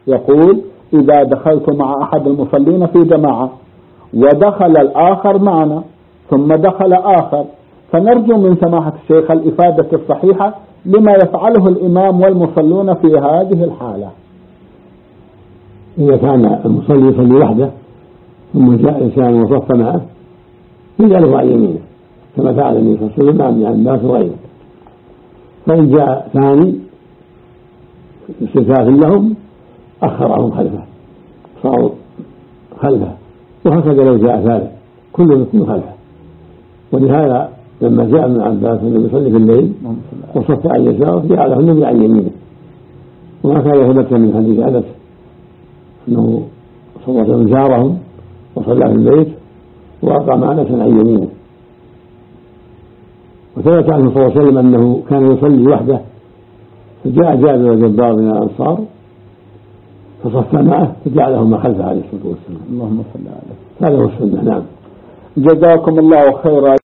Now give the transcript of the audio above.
يقول إذا دخلت مع أحد المصلين في جماعة ودخل الآخر معنا ثم دخل آخر، فنرجو من سماحة الشيخ الإفادة الصحيحة لما يفعله الإمام والمصلون في هذه الحالة. إذا كان المصلي يصلي وحده ثم جاء إنسان وصف معه يجعله عن يمينه كما فعل النبي صلى الله عليه وسلم مع ابن عباس وغيره، فإن جاء ثاني استثاث لهم أخرهم خلفه صاروا خلفه، وهكذا لو جاء ثالث كل يكون خلفه. ولهذا لما جاء ابن عباس النبي يصلي في الليل وصف عن يساره جعله النبي عن يمينه، وهكذا ثبت من حديث أنس أنه صلى الله عليه وسلم زارهم وصلى في البيت وأقام أنسا عن يمينه. وثبت عنه صلى الله عليه وسلم أنه كان يصلي وحده فجاء جابر وجبار من الأنصار فصف معه فجعلهما خلفه عليه الصلاة والسلام. اللهم صل على هذا هو السنة. نعم. جزاكم الله خيرا.